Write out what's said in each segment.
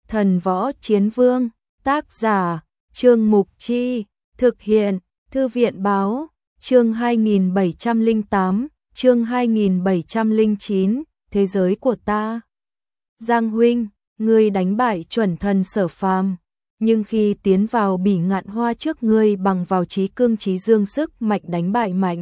Thần Võ Chiến Vương, tác giả, Trương Mục Chi, thực hiện, Thư viện Báo, chương 2708, chương 2709, Thế giới của ta. Giang huynh, ngươi đánh bại chuẩn thần Sở Phàm, nhưng khi tiến vào Bỉ Ngạn Hoa trước ngươi bằng vào trí cương trí dương sức mạnh đánh bại mạnh.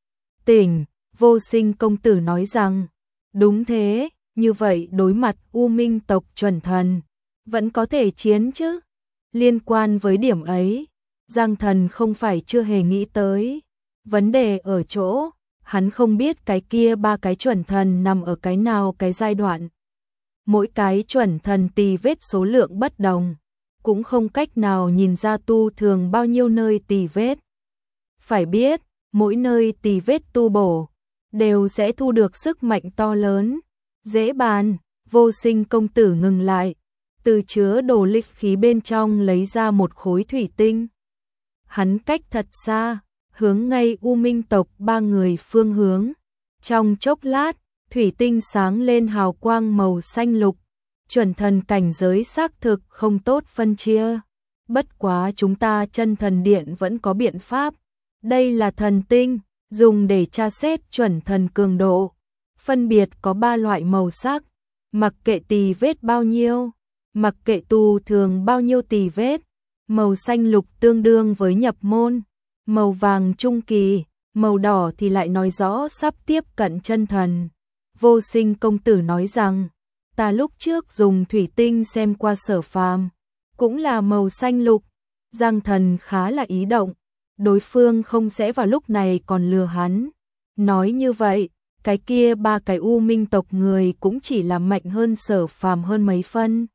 Tỉnh, Vô Sinh công tử nói rằng, đúng thế, như vậy đối mặt U Minh tộc chuẩn thần, vẫn có thể chiến chứ. Liên quan với điểm ấy, Giang Thần không phải chưa hề nghĩ tới. Vấn đề ở chỗ, hắn không biết cái kia ba cái chuẩn thần nằm ở cái nào cái giai đoạn. Mỗi cái chuẩn thần tì vết số lượng bất đồng, cũng không cách nào nhìn ra tu thường bao nhiêu nơi tì vết. Phải biết, mỗi nơi tì vết tu bổ, đều sẽ thu được sức mạnh to lớn. Dễ bàn, Vô Sinh công tử ngừng lại, từ chứa đồ lịch khí bên trong lấy ra một khối thủy tinh. Hắn cách thật xa, hướng ngay U Minh tộc ba người phương hướng. Trong chốc lát, thủy tinh sáng lên hào quang màu xanh lục. Chuẩn thần cảnh giới xác thực không tốt phân chia. Bất quá chúng ta chân thần điện vẫn có biện pháp. Đây là thần tinh, dùng để tra xét chuẩn thần cường độ. Phân biệt có 3 loại màu sắc, mặc kệ tì vết bao nhiêu, mặc kệ tu thường bao nhiêu tì vết. Màu xanh lục tương đương với nhập môn, màu vàng trung kỳ, màu đỏ thì lại nói rõ sắp tiếp cận chân thần. Vô Sinh công tử nói rằng, ta lúc trước dùng thủy tinh xem qua Sở Phàm, cũng là màu xanh lục. Giang Thần khá là ý động, đối phương không sẽ vào lúc này còn lừa hắn. Nói như vậy, cái kia ba cái U Minh tộc người cũng chỉ là mạnh hơn Sở Phàm hơn mấy phân.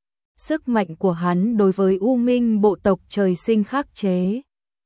Sức mạnh của hắn đối với U Minh bộ tộc trời sinh khắc chế.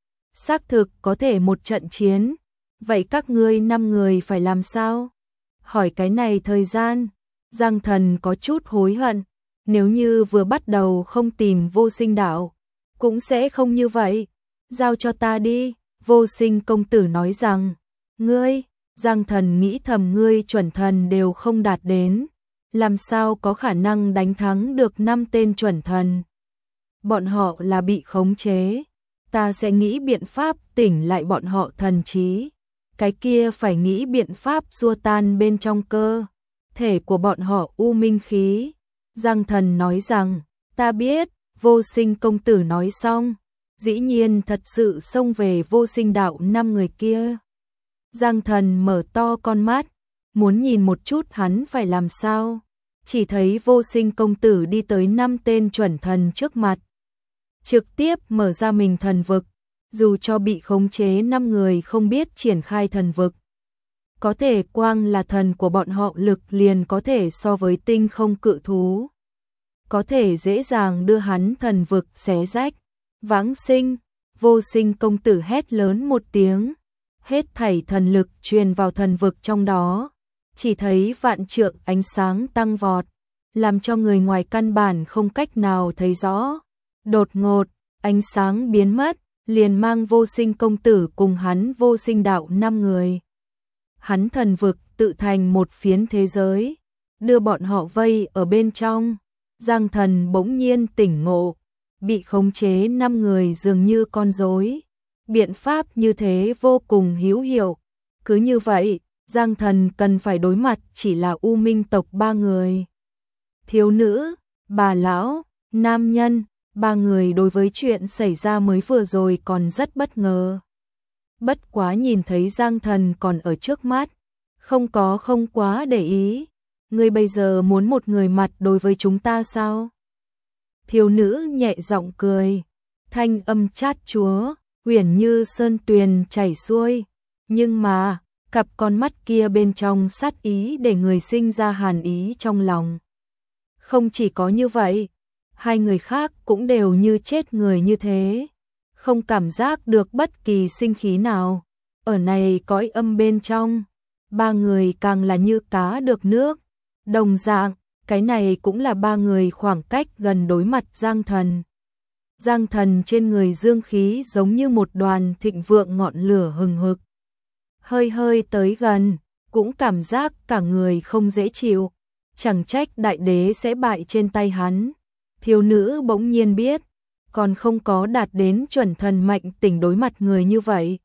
Xác thực có thể một trận chiến, vậy các ngươi 5 người phải làm sao? Hỏi cái này thời gian, Giang Thần có chút hối hận, nếu như vừa bắt đầu không tìm Vô Sinh đạo, cũng sẽ không như vậy. Giao cho ta đi, Vô Sinh công tử nói rằng, ngươi, Giang Thần nghĩ thầm ngươi chuẩn thần đều không đạt đến, làm sao có khả năng đánh thắng được 5 tên chuẩn thần. Bọn họ là bị khống chế, ta sẽ nghĩ biện pháp tỉnh lại bọn họ thần trí. Cái kia phải nghĩ biện pháp xua tan bên trong cơ thể của bọn họ u minh khí. Giang Thần nói rằng, ta biết. Vô Sinh công tử nói xong, dĩ nhiên thật sự xông về Vô Sinh đạo 5 người kia. Giang Thần mở to con mắt, muốn nhìn một chút hắn phải làm sao. Chỉ thấy Vô Sinh công tử đi tới 5 tên chuẩn thần trước mặt, trực tiếp mở ra mình thần vực. Dù cho bị khống chế 5 người không biết triển khai thần vực, có thể quang là thần của bọn họ lực liền có thể so với tinh không cự thú, có thể dễ dàng đưa hắn thần vực xé rách. Vãng sinh, Vô Sinh công tử hét lớn một tiếng, hết thảy thần lực truyền vào thần vực trong đó, chỉ thấy vạn trượng ánh sáng tăng vọt, làm cho người ngoài căn bản không cách nào thấy rõ. Đột ngột, ánh sáng biến mất, liền mang Vô Sinh công tử cùng hắn Vô Sinh đạo 5 người. Hắn thần vực tự thành một phiến thế giới, đưa bọn họ vây ở bên trong. Giang Thần bỗng nhiên tỉnh ngộ, bị khống chế 5 người dường như con rối. Biện pháp như thế vô cùng hữu hiệu. Cứ như vậy, Giang Thần cần phải đối mặt chỉ là U Minh tộc 3 người. Thiếu nữ, bà lão, nam nhân, 3 người đối với chuyện xảy ra mới vừa rồi còn rất bất ngờ. Bất quá nhìn thấy Giang Thần còn ở trước mắt, không quá để ý. Ngươi bây giờ muốn một người mặt đối với chúng ta sao? Thiếu nữ nhẹ giọng cười, thanh âm chát chúa, uyển như sơn tuyền chảy xuôi. Nhưng mà, cặp con mắt kia bên trong sát ý để người sinh ra hàn ý trong lòng. Không chỉ có như vậy, 2 người khác cũng đều như chết người như thế, không cảm giác được bất kỳ sinh khí nào. Ở này cõi âm bên trong, 3 người càng là như cá được nước. Đồng dạng, cái này cũng là 3 người khoảng cách gần đối mặt Giang Thần. Giang Thần trên người dương khí giống như một đoàn thịnh vượng ngọn lửa hừng hực. Hơi hơi tới gần, cũng cảm giác cả người không dễ chịu. Chẳng trách đại đế sẽ bại trên tay hắn. Thiếu nữ bỗng nhiên biết, còn không có đạt đến chuẩn thần Mạnh Tỉnh đối mặt người như vậy.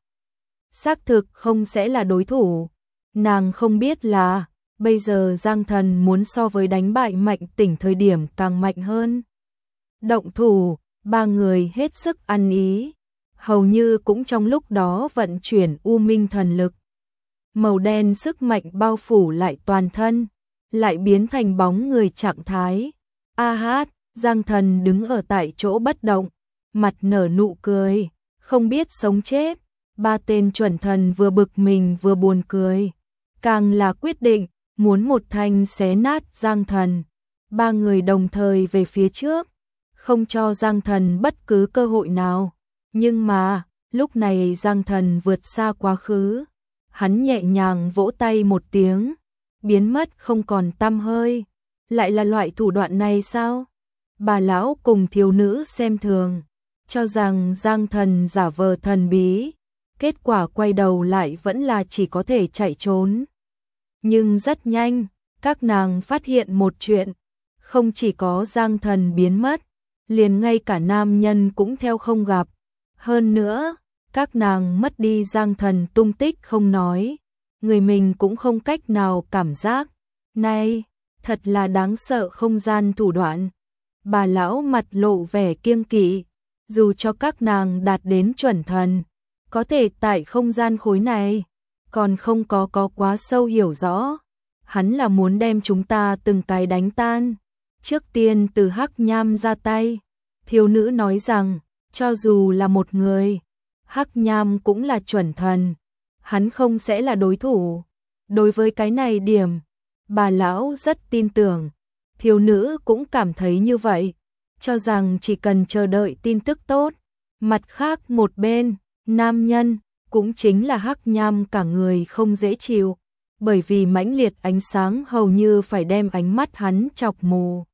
Xác thực không sẽ là đối thủ. Nàng không biết là, bây giờ Giang Thần muốn so với đánh bại Mạnh Tỉnh thời điểm càng mạnh hơn. Động thủ, ba người hết sức ăn ý, hầu như cũng trong lúc đó vận chuyển U Minh thần lực. Màu đen sức mạnh bao phủ lại toàn thân, lại biến thành bóng người trạng thái. A hát, Giang Thần đứng ở tại chỗ bất động, mặt nở nụ cười, không biết sống chết. Ba tên chuẩn thần vừa bực mình vừa buồn cười, càng là quyết định muốn một thanh xé nát Giang Thần. Ba người đồng thời về phía trước, không cho Giang Thần bất cứ cơ hội nào. Nhưng mà, lúc này Giang Thần vượt xa quá khứ. Hắn nhẹ nhàng vỗ tay một tiếng, biến mất không còn tăm hơi. Lại là loại thủ đoạn này sao? Bà lão cùng thiếu nữ xem thường, cho rằng Giang Thần giả vờ thần bí. Kết quả quay đầu lại vẫn là chỉ có thể chạy trốn. Nhưng rất nhanh, các nàng phát hiện một chuyện, không chỉ có Giang Thần biến mất, liền ngay cả nam nhân cũng theo không gặp. Hơn nữa, các nàng mất đi Giang Thần tung tích không nói, người mình cũng không cách nào cảm giác. Này, thật là đáng sợ không gian thủ đoạn. Bà lão mặt lộ vẻ kiêng kỵ, dù cho các nàng đạt đến chuẩn thần, có thể tại không gian khối này, còn không có quá sâu hiểu rõ. Hắn là muốn đem chúng ta từng cái đánh tan. Trước tiên từ Hắc Nham ra tay. Thiếu nữ nói rằng, cho dù là một người, Hắc Nham cũng là chuẩn thần, hắn không sẽ là đối thủ. Đối với cái này điểm, bà lão rất tin tưởng. Thiếu nữ cũng cảm thấy như vậy, cho rằng chỉ cần chờ đợi tin tức tốt. Mặt khác một bên, nam nhân, cũng chính là Hắc Nham cả người không dễ chịu, bởi vì mãnh liệt ánh sáng hầu như phải đem ánh mắt hắn chọc mù.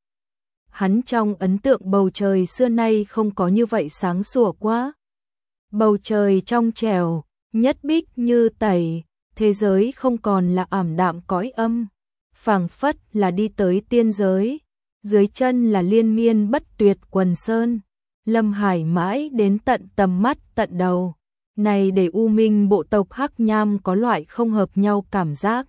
Hắn trong ấn tượng bầu trời xưa nay không có như vậy sáng sủa quá. Bầu trời trong trẻo, nhất bích như tẩy, thế giới không còn là ảm đạm cõi âm, phảng phất là đi tới tiên giới, dưới chân là liên miên bất tuyệt quần sơn, Lâm Hải mãi đến tận tầm mắt tận đầu. Này để U Minh bộ tộc Hắc Nham có loại không hợp nhau cảm giác.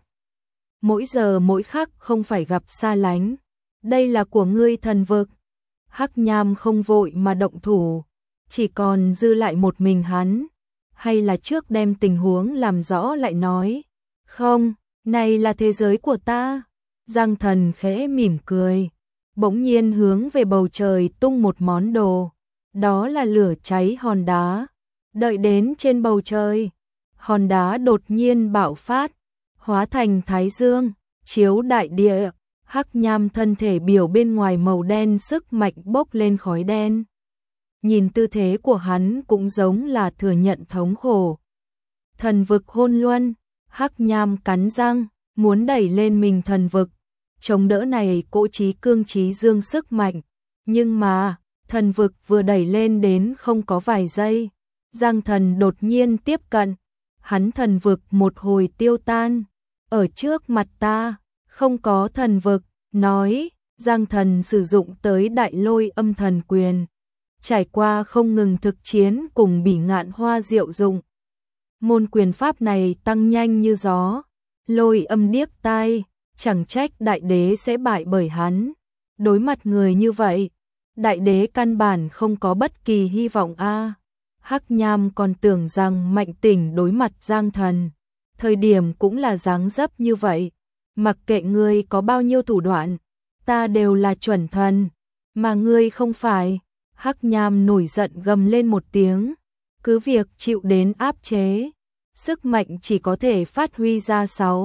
Mỗi giờ mỗi khắc không phải gặp xa lánh. Đây là của ngươi thần vực. Hắc Nham không vội mà động thủ, chỉ còn dư lại một mình hắn. Hay là trước đem tình huống làm rõ lại nói. Không, này là thế giới của ta. Giang Thần khẽ mỉm cười, bỗng nhiên hướng về bầu trời tung một món đồ. Đó là lửa cháy hòn đá. Đợi đến trên bầu trời, hòn đá đột nhiên bạo phát, hóa thành thái dương, chiếu đại địa. Hắc Nham thân thể biểu bên ngoài màu đen sức mạnh bốc lên khói đen. Nhìn tư thế của hắn cũng giống là thừa nhận thống khổ. Thần vực hôn luân, Hắc Nham cắn răng, muốn đẩy lên mình thần vực, chống đỡ này cỗ trí cương trí dương sức mạnh. Nhưng mà, thần vực vừa đẩy lên đến không có vài giây, Giang Thần đột nhiên tiếp cận, hắn thần vực một hồi tiêu tan. Ở trước mặt ta, không có thần vực, nói, Giang Thần sử dụng tới đại lôi âm thần quyền. Trải qua không ngừng thực chiến cùng Bỉ Ngạn Hoa diệu dụng. Môn quyền pháp này tăng nhanh như gió, lôi âm điếc tai, chẳng trách đại đế sẽ bại bởi hắn. Đối mặt người như vậy, đại đế căn bản không có bất kỳ hy vọng a. Hắc Nham còn tưởng rằng Mạnh Tỉnh đối mặt Giang Thần, thời điểm cũng là dáng dấp như vậy. Mặc kệ ngươi có bao nhiêu thủ đoạn, ta đều là chuẩn thần, mà ngươi không phải. Hắc Nham nổi giận gầm lên một tiếng, cứ việc chịu đến áp chế, sức mạnh chỉ có thể phát huy ra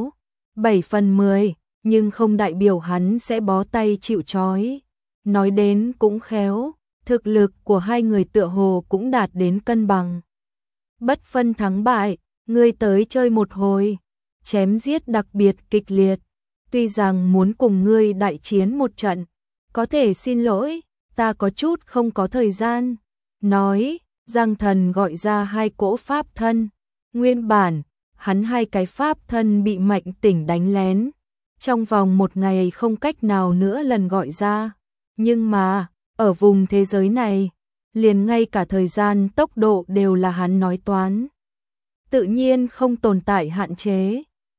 6-7/10, nhưng không đại biểu hắn sẽ bó tay chịu trói. Nói đến cũng khéo, thực lực của hai người tựa hồ cũng đạt đến cân bằng. Bất phân thắng bại, ngươi tới chơi một hồi, chém giết đặc biệt kịch liệt. Tuy rằng muốn cùng ngươi đại chiến một trận, có thể xin lỗi, ta có chút không có thời gian. Nói, Giang Thần gọi ra hai cỗ pháp thân. Nguyên bản, hắn hai cái pháp thân bị Mạnh Tỉnh đánh lén. Trong vòng một ngày không cách nào nữa lần gọi ra. Nhưng mà, Ở vùng thế giới này, liền ngay cả thời gian tốc độ đều là hắn nói toán. Tự nhiên không tồn tại hạn chế.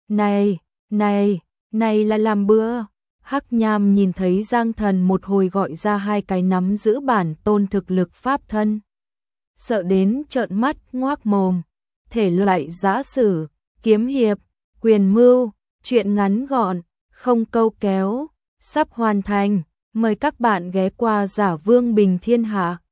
Này là làm bữa. Hắc Nham nhìn thấy Giang Thần một hồi gọi ra hai cái nắm giữ bản tôn thực lực pháp thân. Sợ đến trợn mắt ngoác mồm. Thể loại giã sử, kiếm hiệp, quyền mưu, truyện ngắn gọn, không câu kéo, sắp hoàn thành. Mời các bạn ghé qua Giả Vương Bình Thiên Hạ.